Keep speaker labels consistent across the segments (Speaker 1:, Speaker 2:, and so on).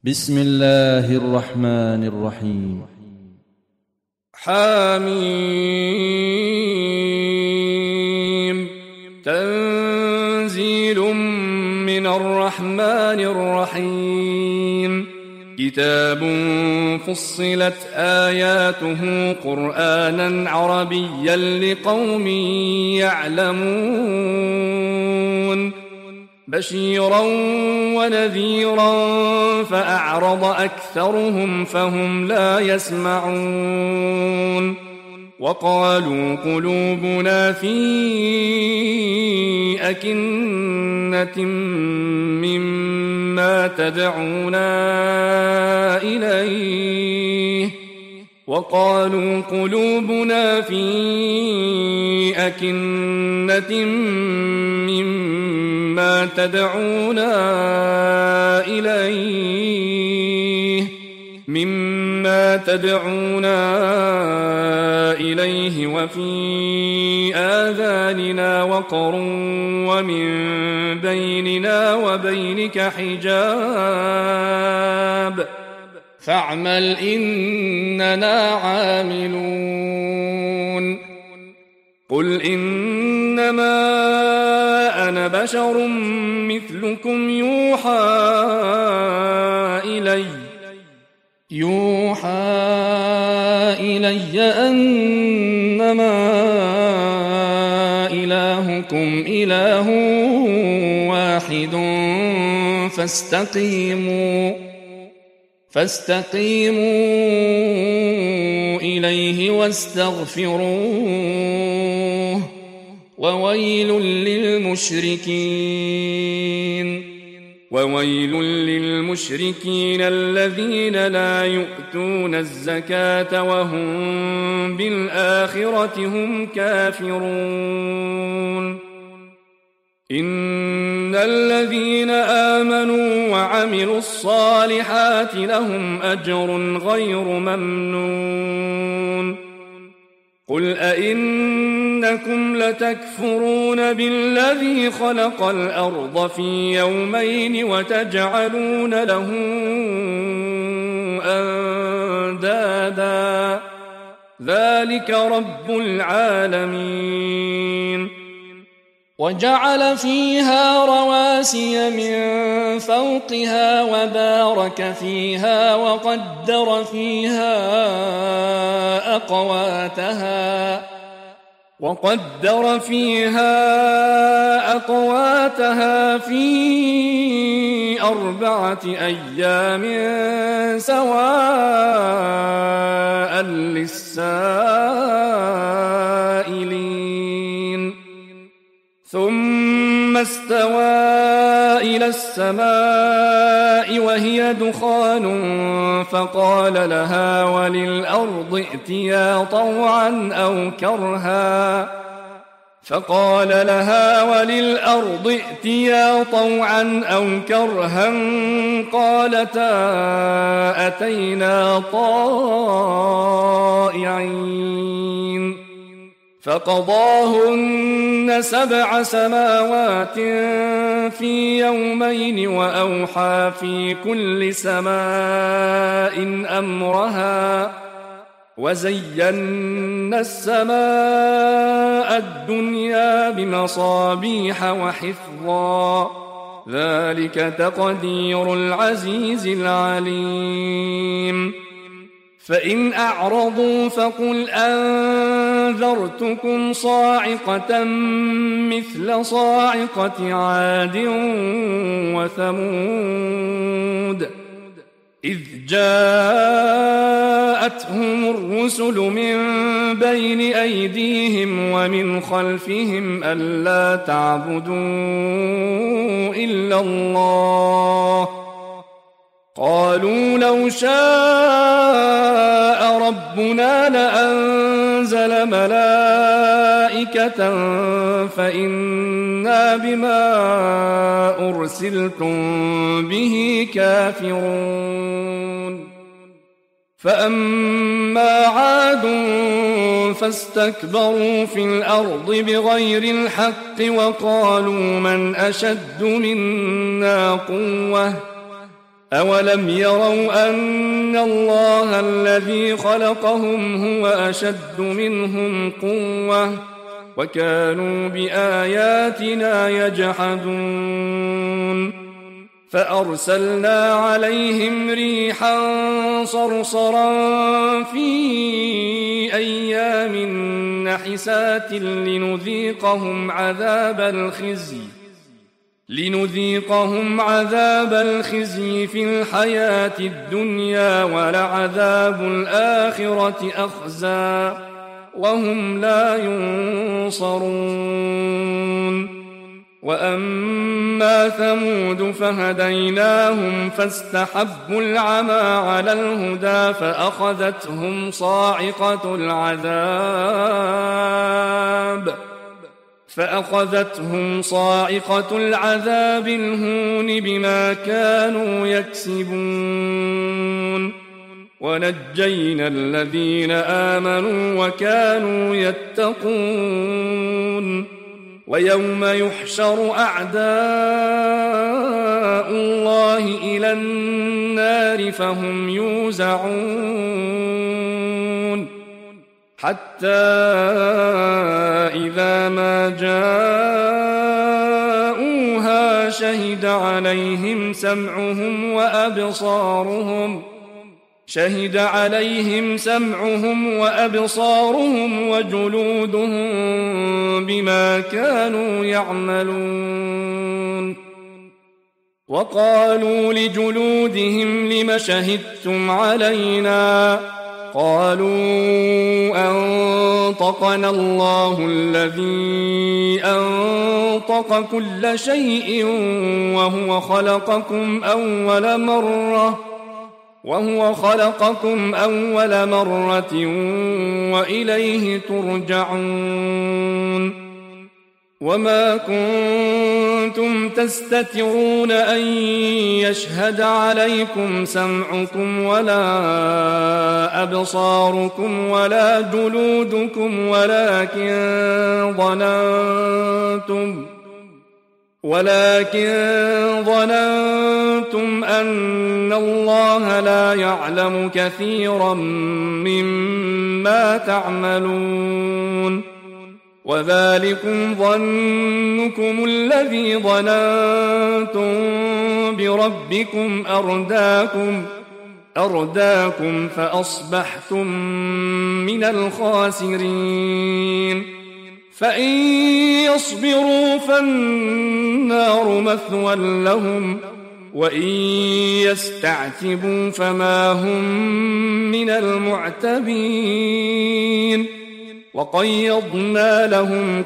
Speaker 1: بسم الله الرحمن الرحيم.
Speaker 2: حميم. تنزيل من الرحمن الرحيم. كتاب فصلت آياته قرآنا عربيا لقوم يعلمون بشيرا ونذيرا فأعرض أكثرهم فهم لا يسمعون. وقالوا قلوبنا في أكنة مما تدعونا إليه وقالوا قلوبنا في أكنة مما تدعونا إليه وفي آذاننا وقر ومن بيننا وبينك حجاب فاعمل إننا عاملون. قل إنما أنا بشر مثلكم يوحى إلي أنما إلهكم إله واحد فاستقيموا إليه واستغفروه وويل للمشركين الذين لا يؤتون الزكاة وهم بالآخرة هم كافرون. إن الذين آمنوا وعملوا الصالحات لهم أجر غير ممنون. قل أئنكم لتكفرون بالذي خلق الأرض في يومين وتجعلون له أندادا ذلك رب العالمين. وجعل فيها رواسي من فوقها وبارك فيها وقدر فيها أقواتها في 4 أيام سواء للسائلين. ثم استوى إلى السماء وهي دخان فقال لها وللأرض ائتيا طوعا أو كرها قالتا أتينا طائعين. فقضاهن 7 سماوات في يومين وأوحى في كل سماء أمرها وزينا السماء الدنيا بمصابيح وحفظا ذلك تقدير العزيز العليم. فإن أعرضوا فقل أنذرتكم صاعقة مثل صاعقة عاد وثمود إذ جاءتهم الرسل من بين أيديهم ومن خلفهم ألا تعبدوا إلا الله قالوا لو شاء ربنا لأنزل ملائكة فإنا بما أرسلتم به كافرون. فأما عاد فاستكبروا في الأرض بغير الحق وقالوا من أشد منا قوة أولم يروا أن الله الذي خلقهم هو أشد منهم قوة وكانوا بآياتنا يجحدون فأرسلنا عليهم ريحا صرصرا في أيام نحسات لنذيقهم عذاب الخزي في الحياة الدنيا ولعذاب الآخرة أخزى وهم لا ينصرون وأما ثمود فهديناهم فاستحبوا العمى على الهدى فأخذتهم صاعقة العذاب الهون بما كانوا يكسبون ونجينا الذين آمنوا وكانوا يتقون ويوم يحشر أعداء الله إلى النار فهم يوزعون حتى إذا ما جاءوها شهد عليهم سمعهم وأبصارهم وجلودهم بما كانوا يعملون وقالوا لجلودهم لم شهدتم علينا قالوا أنطقنا الله الذي أنطق كل شيء وهو خلقكم أول مرة وإليه ترجعون وما كنتم تستترون أن يشهد عليكم سمعكم ولا أبصاركم ولا جلودكم ولكن ظننتم أن الله لا يعلم كثيرا مما تعملون وذلكم ظنكم الذي ظننتم بربكم أرداكم فأصبحتم من الخاسرين فإن يصبروا فالنار مثوى لهم وإن يستعتبوا فما هم من المعتبين وقيضنا لهم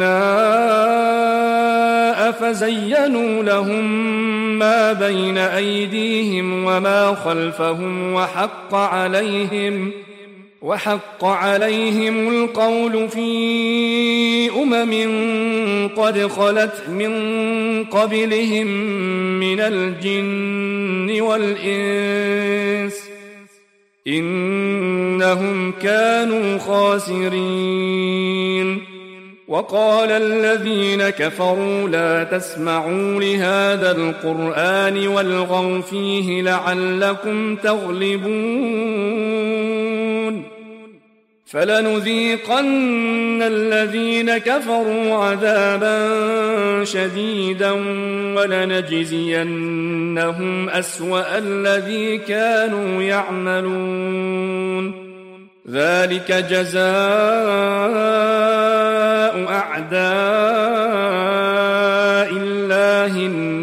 Speaker 2: قرناء فزينوا لهم ما بين أيديهم وما خلفهم وحق عليهم القول في قد خلت من قبلهم من الجن والإنس إنهم كانوا خاسرين وقال الذين كفروا لا تسمعوا لهذا القرآن والغوا فيه لعلكم تغلبون فلنذيقن الذين كفروا عذابا شديدا ولنجزينهم أسوأ الذي كانوا يعملون ذلك جزاء أعداء الله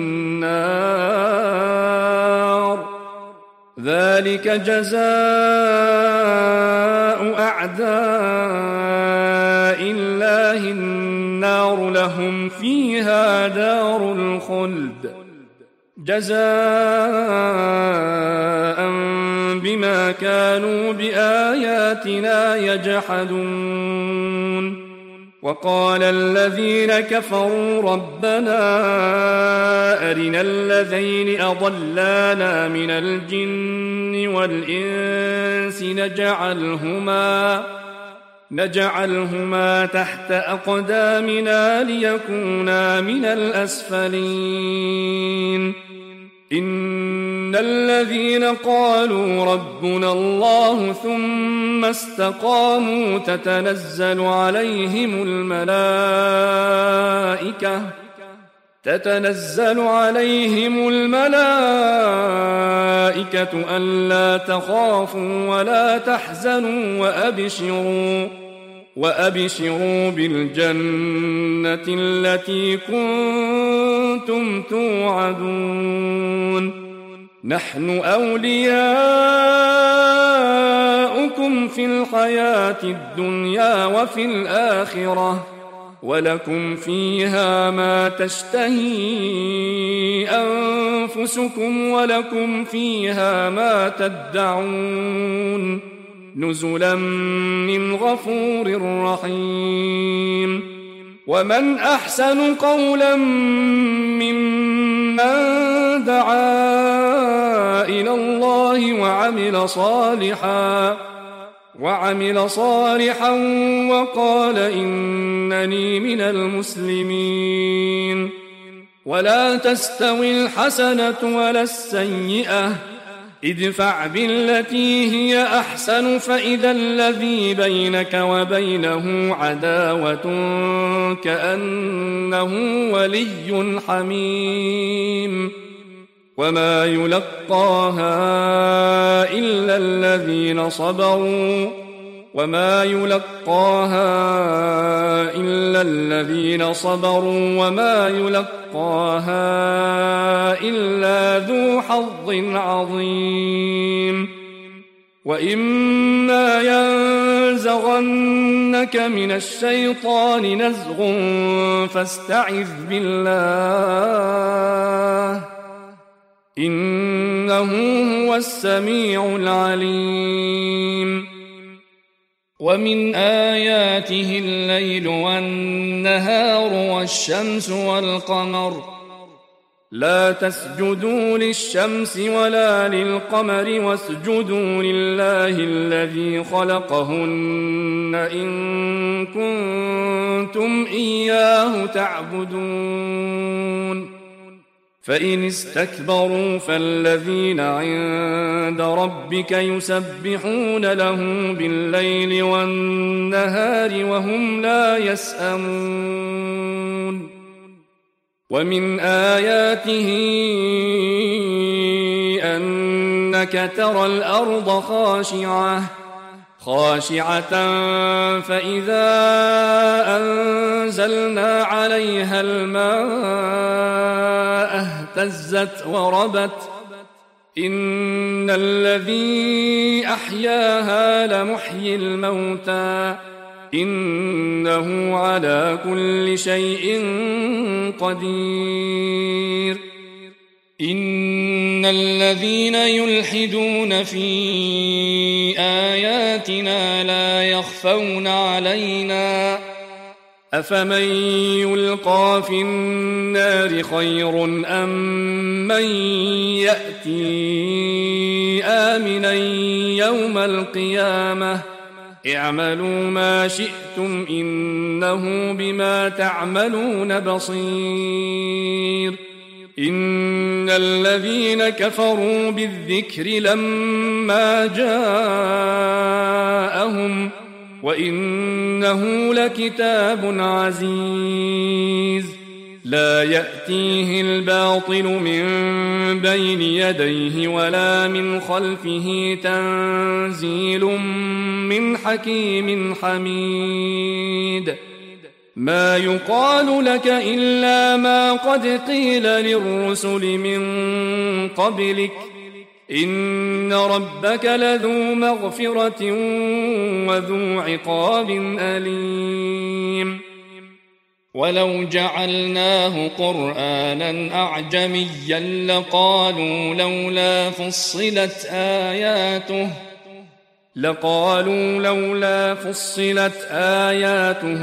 Speaker 2: النار لهم فيها دار الخلد جزاء بما كانوا بآياتنا يجحدون وقال الذين كفروا ربنا أرنا الذين أضلانا من الجن والإنس نجعلهما تحت أقدامنا ليكونا من الأسفلين إن الذين قالوا ربنا الله ثم استقاموا تتنزل عليهم الملائكة ألا تخافوا ولا تحزنوا وأبشروا بالجنة التي كنتم توعدون نحن أولياؤكم في الحياة الدنيا وفي الآخرة ولكم فيها ما تشتهي أنفسكم ولكم فيها ما تدعون نزلا من غفور رحيم ومن أحسن قولا ممن دعا إلى الله وعمل صالحا وقال إنني من المسلمين ولا تستوي الحسنة ولا السيئة ادفع بالتي هي أحسن فإذا الذي بينك وبينه عداوة كأنه ولي حميم وما يلقاها إلا الذين صبروا وما يلقاها إلا ذو حظ عظيم وإما ينزغنك من الشيطان نزغ فاستعذ بالله إنه هو السميع العليم ومن آياته الليل والنهار والشمس والقمر لا تسجدوا للشمس ولا للقمر واسجدوا لله الذي خلقهن إن كنتم إياه تعبدون فإن استكبروا فالذين عند ربك يسبحون له بالليل والنهار وهم لا يسأمون ومن آياته أنك ترى الأرض خاشعة فإذا أنزلنا عليها الماء اهتزت وربت إن الذي أحياها لمحيي الموتى إنه على كل شيء قدير إن الذين يلحدون في آياتنا لا يخفون علينا أفمن يلقى في النار خير أم من يأتي آمنا يوم القيامة اعملوا ما شئتم إنه بما تعملون بصير إن الذين كفروا بالذكر لما جاءهم وإنه لكتاب عزيز لا يأتيه الباطل من بين يديه ولا من خلفه تنزيل من حكيم حميد ما يقال لك إلا ما قد قيل للرسل من قبلك إن ربك لذو مغفرة وذو عقاب أليم ولو جعلناه قرآنا أعجميا لقالوا لولا فصلت آياته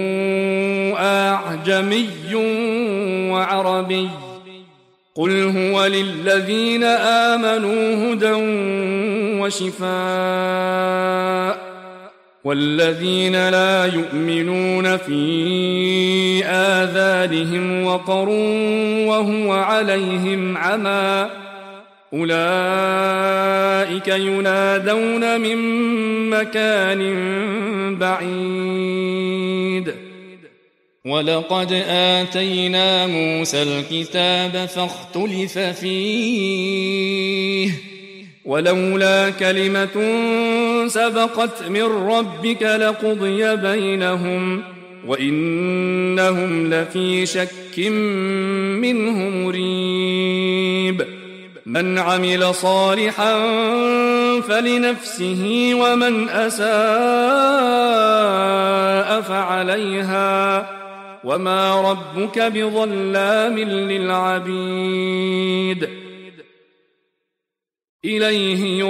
Speaker 2: أعجمي وعربي قل هو للذين آمنوا هدى وشفاء والذين لا يؤمنون في آذانهم وقر وهو عليهم عمى أولئك ينادون من مكان بعيد. ولقد آتينا موسى الكتاب فاختلف فيه ولولا كلمة سبقت من ربك لقضي بينهم وإنهم لفي شك منه مريب. من عمل صالحا فلنفسه ومن أساء فعليها وما ربك بظلام للعبيد. إليه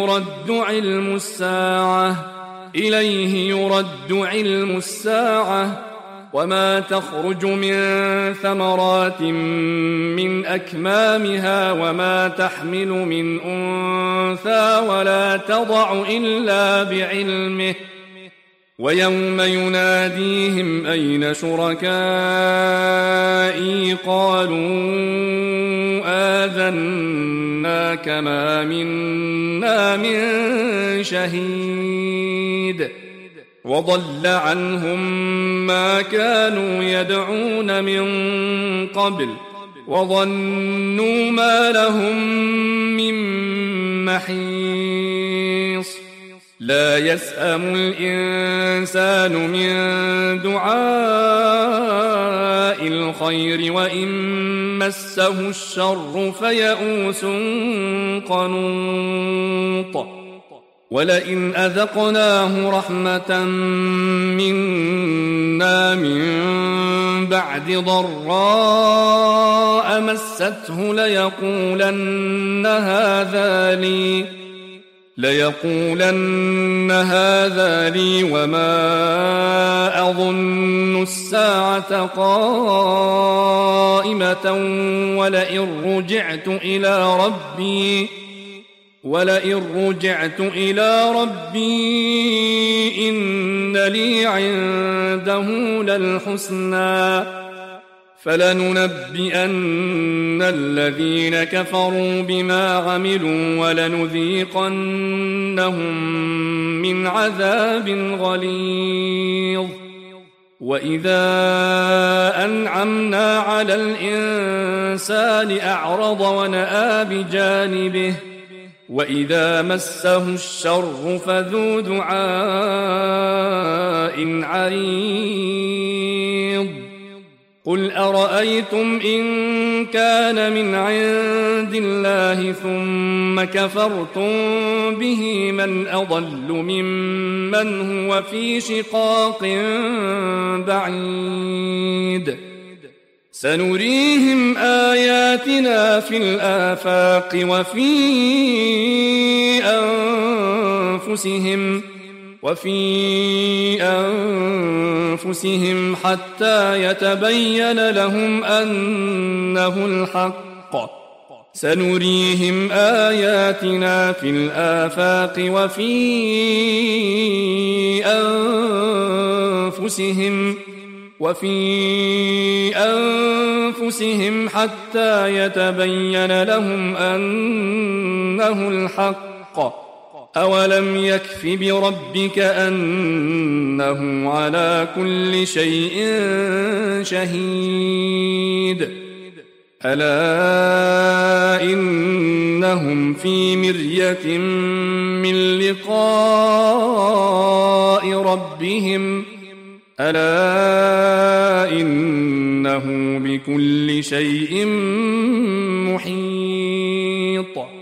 Speaker 2: يرد علم الساعة وما تخرج من ثمرات من أكمامها وما تحمل من أنثى ولا تضع إلا بعلمه ويوم يناديهم أين شركائي قالوا آذناك ما منا من شهيد. وضل عنهم ما كانوا يدعون من قبل وظنوا ما لهم من محيص. لا يسأم الإنسان من دعاء الخير وإن مسه الشر فيئوس قنوط. ولئن أذقناه رحمة منا من بعد ضراء مسته ليقولن هذا لي وما أظن الساعة قائمة ولئن رجعت إلى ربي إن لي عنده للحسنى فلننبئن الذين كفروا بما عملوا ولنذيقنهم من عذاب غليظ. وإذا أنعمنا على الإنسان أعرض ونأى بجانبه وإذا مسه الشر فذو دعاء عريض. قل أرأيتم إن كان من عند الله ثم كفرتم به من أضل ممن هو في شقاق بعيد. سنريهم آياتنا في الآفاق وفي أنفسهم حتى يتبين لهم أنه الحق. سنريهم آياتنا في الآفاق وفي أنفسهم حتى يتبين لهم أنه الحق. أولم يكف بربك أنه على كل شيء شهيد. ألا إنهم في مرية من لقاء ربهم ألا إنه بكل شيء محيط.